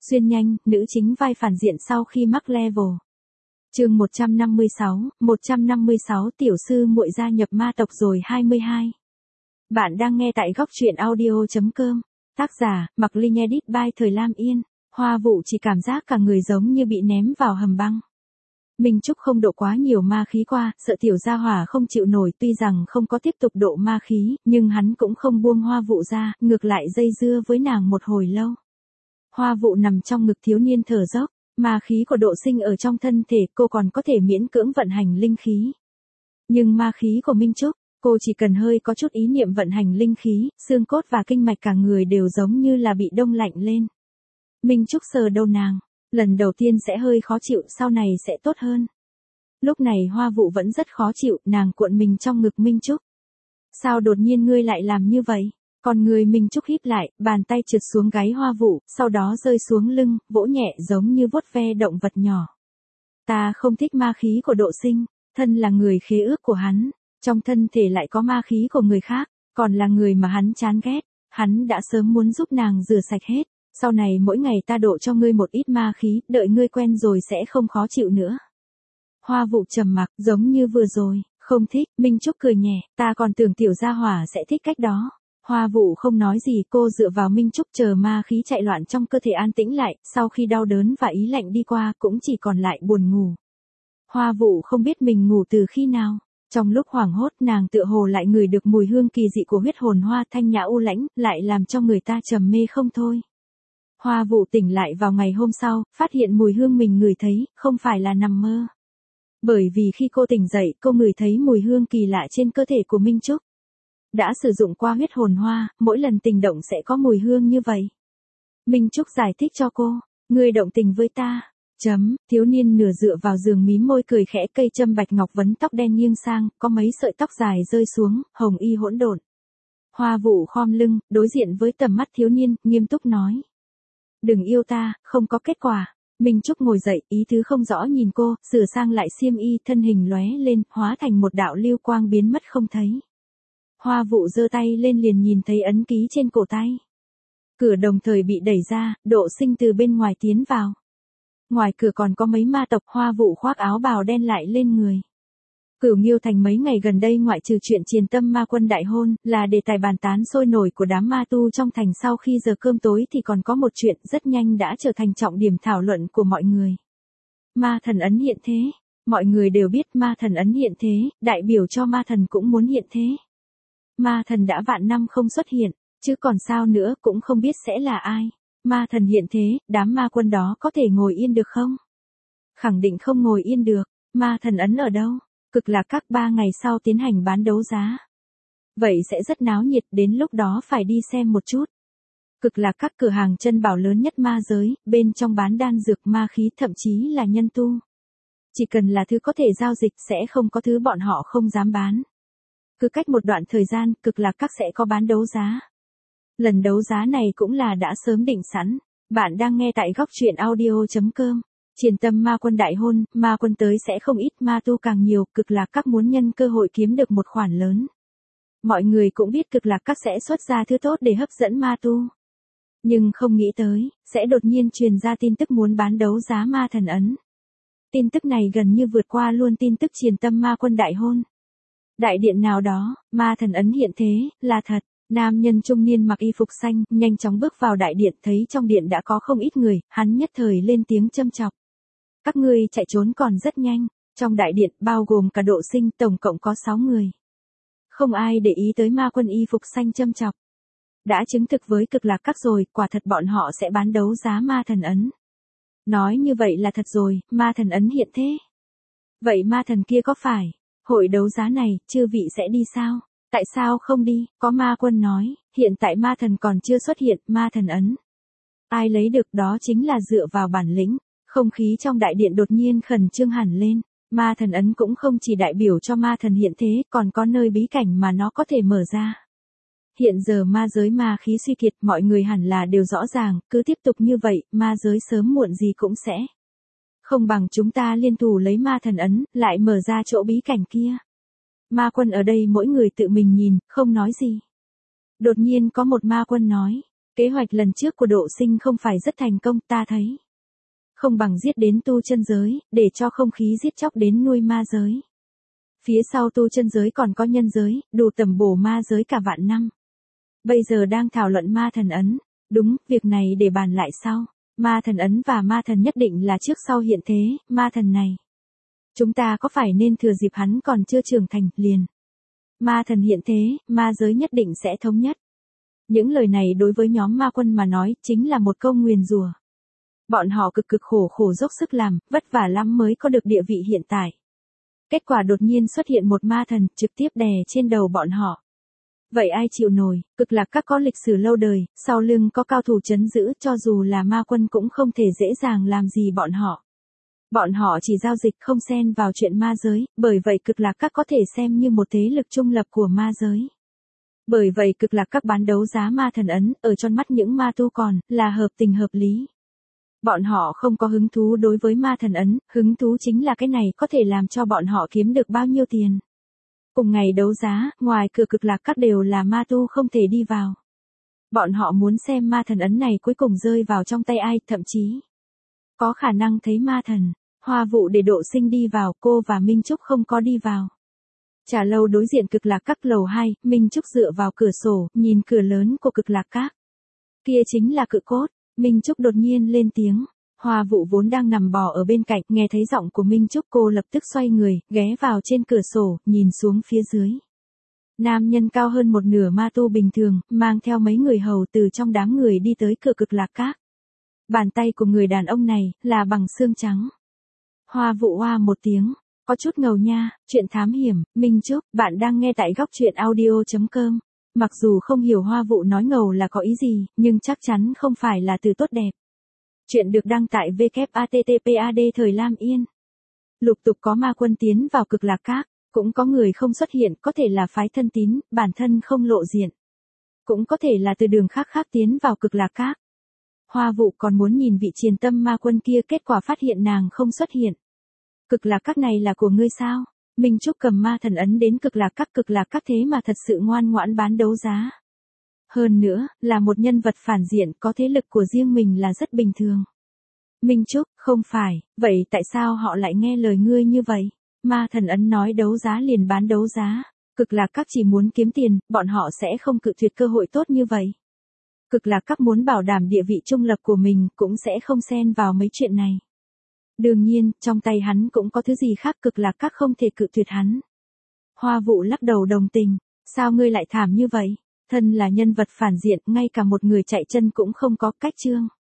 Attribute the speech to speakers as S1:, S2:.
S1: Xuyên nhanh, nữ chính vai phản diện sau khi mắc level. Chương 156 tiểu sư muội gia nhập ma tộc rồi 22. Bạn đang nghe tại góc truyện audio.com. Tác giả, Mạc Linh edit by Thời Lam Yên. Hoa Vụ chỉ cảm giác cả người giống như bị ném vào hầm băng. Minh Trúc không độ quá nhiều ma khí qua, sợ tiểu gia hỏa không chịu nổi, tuy rằng không có tiếp tục độ ma khí, nhưng hắn cũng không buông Hoa Vụ ra, ngược lại dây dưa với nàng một hồi lâu. Hoa Vụ nằm trong ngực thiếu niên thở dốc, ma khí của Độ Sinh ở trong thân thể cô còn có thể miễn cưỡng vận hành linh khí. Nhưng ma khí của Minh Trúc, cô chỉ cần hơi có chút ý niệm vận hành linh khí, xương cốt và kinh mạch cả người đều giống như là bị đông lạnh lên. Minh Trúc sờ đầu nàng, lần đầu tiên sẽ hơi khó chịu, sau này sẽ tốt hơn. Lúc này Hoa Vụ vẫn rất khó chịu, nàng cuộn mình trong ngực Minh Trúc. Sao đột nhiên ngươi lại làm như vậy? Còn người Minh Trúc híp lại, bàn tay trượt xuống gáy Hoa Vụ, sau đó rơi xuống lưng, vỗ nhẹ giống như vuốt ve động vật nhỏ. Ta không thích ma khí của Độ Sinh, thân là người khế ước của hắn, trong thân thể lại có ma khí của người khác, còn là người mà hắn chán ghét, hắn đã sớm muốn giúp nàng rửa sạch hết, sau này mỗi ngày ta độ cho ngươi một ít ma khí, đợi ngươi quen rồi sẽ không khó chịu nữa. Hoa Vụ trầm mặc, giống như vừa rồi, không thích. Minh Trúc cười nhẹ, ta còn tưởng tiểu gia hỏa sẽ thích cách đó. Hoa Vụ không nói gì, cô dựa vào Minh Trúc chờ ma khí chạy loạn trong cơ thể an tĩnh lại, sau khi đau đớn và ý lạnh đi qua cũng chỉ còn lại buồn ngủ. Hoa Vụ không biết mình ngủ từ khi nào, trong lúc hoảng hốt nàng tựa hồ lại ngửi được mùi hương kỳ dị của huyết hồn hoa thanh nhã u lãnh, lại làm cho người ta trầm mê không thôi. Hoa Vụ tỉnh lại vào ngày hôm sau, phát hiện mùi hương mình ngửi thấy, không phải là nằm mơ. Bởi vì khi cô tỉnh dậy, cô ngửi thấy mùi hương kỳ lạ trên cơ thể của Minh Trúc. Đã sử dụng qua huyết hồn hoa, mỗi lần tình động sẽ có mùi hương như vậy. Minh Trúc giải thích cho cô, ngươi động tình với ta. Thiếu niên nửa dựa vào giường mím môi cười khẽ, cây châm bạch ngọc vấn tóc đen nghiêng sang, có mấy sợi tóc dài rơi xuống, hồng y hỗn độn. Hoa Vụ khom lưng, đối diện với tầm mắt thiếu niên, nghiêm túc nói. Đừng yêu ta, không có kết quả. Minh Trúc ngồi dậy, ý tứ không rõ nhìn cô, sửa sang lại xiêm y, thân hình lóe lên, hóa thành một đạo lưu quang biến mất không thấy. Hoa Vụ giơ tay lên liền nhìn thấy ấn ký trên cổ tay. Cửa đồng thời bị đẩy ra, Độ Sinh từ bên ngoài tiến vào. Ngoài cửa còn có mấy ma tộc. Hoa Vụ khoác áo bào đen lại lên người. Cửu Nghiêu Thành mấy ngày gần đây ngoại trừ chuyện Triền Tâm Ma Quân đại hôn, là đề tài bàn tán sôi nổi của đám ma tu trong thành, sau khi giờ cơm tối thì còn có một chuyện rất nhanh đã trở thành trọng điểm thảo luận của mọi người. Ma thần ấn hiện thế. Mọi người đều biết ma thần ấn hiện thế, đại biểu cho ma thần cũng muốn hiện thế. Ma thần đã vạn năm không xuất hiện, chứ còn sao nữa, cũng không biết sẽ là ai. Ma thần hiện thế, đám ma quân đó có thể ngồi yên được không? Khẳng định không ngồi yên được. Ma thần ấn ở đâu? Cực Lạc Các 3 ngày sau tiến hành bán đấu giá. Vậy sẽ rất náo nhiệt, đến lúc đó phải đi xem một chút. Cực Lạc Các cửa hàng chân bảo lớn nhất ma giới, bên trong bán đan dược ma khí, thậm chí là nhân tu. Chỉ cần là thứ có thể giao dịch sẽ không có thứ bọn họ không dám bán. Cứ cách một đoạn thời gian, Cực Lạc Các sẽ có bán đấu giá. Lần đấu giá này cũng là đã sớm định sẵn. Bạn đang nghe tại góc truyện audio.com. Triền Tâm Ma Quân đại hôn, ma quân tới sẽ không ít, ma tu càng nhiều, Cực Lạc Các muốn nhân cơ hội kiếm được một khoản lớn. Mọi người cũng biết Cực Lạc Các sẽ xuất ra thứ tốt để hấp dẫn ma tu. Nhưng không nghĩ tới, sẽ đột nhiên truyền ra tin tức muốn bán đấu giá ma thần ấn. Tin tức này gần như vượt qua luôn tin tức Triền Tâm Ma Quân đại hôn. Đại điện nào đó, ma thần ấn hiện thế, là thật. Nam nhân trung niên mặc y phục xanh, nhanh chóng bước vào đại điện, thấy trong điện đã có không ít người, hắn nhất thời lên tiếng châm chọc. Các ngươi chạy trốn còn rất nhanh. Trong đại điện, bao gồm cả Độ Sinh, tổng cộng có 6 người. Không ai để ý tới ma quân y phục xanh châm chọc. Đã chứng thực với Cực Lạc Các rồi, quả thật bọn họ sẽ bán đấu giá ma thần ấn. Nói như vậy là thật rồi, ma thần ấn hiện thế. Vậy ma thần kia có phải? Hội đấu giá này, chư vị sẽ đi sao? Tại sao không đi? Có ma quân nói, hiện tại ma thần còn chưa xuất hiện, ma thần ấn. Ai lấy được đó chính là dựa vào bản lĩnh. Không khí trong đại điện đột nhiên khẩn trương hẳn lên. Ma thần ấn cũng không chỉ đại biểu cho ma thần hiện thế, còn có nơi bí cảnh mà nó có thể mở ra. Hiện giờ ma giới ma khí suy kiệt, mọi người hẳn là đều rõ ràng, cứ tiếp tục như vậy, ma giới sớm muộn gì cũng sẽ. Không bằng chúng ta liên thủ lấy ma thần ấn, lại mở ra chỗ bí cảnh kia. Ma quân ở đây mỗi người tự mình nhìn, không nói gì. Đột nhiên có một ma quân nói, Kế hoạch lần trước của Độ Sinh không phải rất thành công, ta thấy. Không bằng giết đến tu chân giới, để cho không khí giết chóc đến nuôi ma giới. Phía sau tu chân giới còn có nhân giới, đủ tầm bổ ma giới cả vạn năm. Bây giờ đang thảo luận ma thần ấn. Đúng, việc này để bàn lại sau. Ma thần ấn và ma thần nhất định là trước sau hiện thế, ma thần này. Chúng ta có phải nên thừa dịp hắn còn chưa trưởng thành, liền. Ma thần hiện thế, ma giới nhất định sẽ thống nhất. Những lời này đối với nhóm ma quân mà nói, chính là một câu nguyền rủa. Bọn họ cực khổ dốc sức làm, vất vả lắm mới có được địa vị hiện tại. Kết quả đột nhiên xuất hiện một ma thần, trực tiếp đè trên đầu bọn họ. Vậy ai chịu nổi, Cực Lạc Các có lịch sử lâu đời, sau lưng có cao thủ trấn giữ, cho dù là ma quân cũng không thể dễ dàng làm gì bọn họ. Bọn họ chỉ giao dịch không xen vào chuyện ma giới, bởi vậy Cực Lạc Các có thể xem như một thế lực trung lập của ma giới. Bởi vậy Cực Lạc Các bán đấu giá ma thần ấn, ở trong mắt những ma tu còn, là hợp tình hợp lý. Bọn họ không có hứng thú đối với ma thần ấn, hứng thú chính là cái này có thể làm cho bọn họ kiếm được bao nhiêu tiền. Cùng ngày đấu giá, ngoài cửa Cực Lạc Các đều là ma tu không thể đi vào. Bọn họ muốn xem ma thần ấn này cuối cùng rơi vào trong tay ai, thậm chí có khả năng thấy ma thần. Hoa Vụ để Độ Sinh đi vào, cô và Minh Trúc không có đi vào. Trà lâu đối diện Cực Lạc Các lầu 2, Minh Trúc dựa vào cửa sổ, nhìn cửa lớn của Cực Lạc Các. Kia chính là cự cốt. Minh Trúc đột nhiên lên tiếng. Hoa Vụ vốn đang nằm bò ở bên cạnh, nghe thấy giọng của Minh Trúc, cô lập tức xoay người, ghé vào trên cửa sổ, nhìn xuống phía dưới. Nam nhân cao hơn một nửa ma tu bình thường, mang theo mấy người hầu từ trong đám người đi tới cửa Cực Lạc Các. Bàn tay của người đàn ông này, là bằng xương trắng. Hoa Vụ oa một tiếng, có chút ngầu nha, chuyện thám hiểm, Minh Trúc, bạn đang nghe tại góc truyện audio.com. Mặc dù không hiểu Hoa Vụ nói ngầu là có ý gì, nhưng chắc chắn không phải là từ tốt đẹp. Chuyện được đăng tại www.httpad Thời Lam Yên. Lục tục có ma quân tiến vào Cực Lạc Các, cũng có người không xuất hiện, có thể là phái thân tín, bản thân không lộ diện. Cũng có thể là từ đường khác tiến vào Cực Lạc Các. Hoa Vụ còn muốn nhìn vị triền tâm ma quân kia, kết quả phát hiện nàng không xuất hiện. Cực Lạc Các này là của ngươi sao? Minh Trúc cầm ma thần ấn đến Cực Lạc Các thế mà thật sự ngoan ngoãn bán đấu giá. Hơn nữa, là một nhân vật phản diện, có thế lực của riêng mình là rất bình thường. Minh Trúc, không phải, vậy tại sao họ lại nghe lời ngươi như vậy? Ma thần ấn nói đấu giá liền bán đấu giá. Cực Lạc Các chỉ muốn kiếm tiền, bọn họ sẽ không cự tuyệt cơ hội tốt như vậy. Cực Lạc Các muốn bảo đảm địa vị trung lập của mình, cũng sẽ không xen vào mấy chuyện này. Đương nhiên, trong tay hắn cũng có thứ gì khác, Cực Lạc Các không thể cự tuyệt hắn. Hoa Vụ lắc đầu đồng tình, sao ngươi lại thảm như vậy? Thân là nhân vật phản diện, ngay cả một người chạy chân cũng không có, cách trương.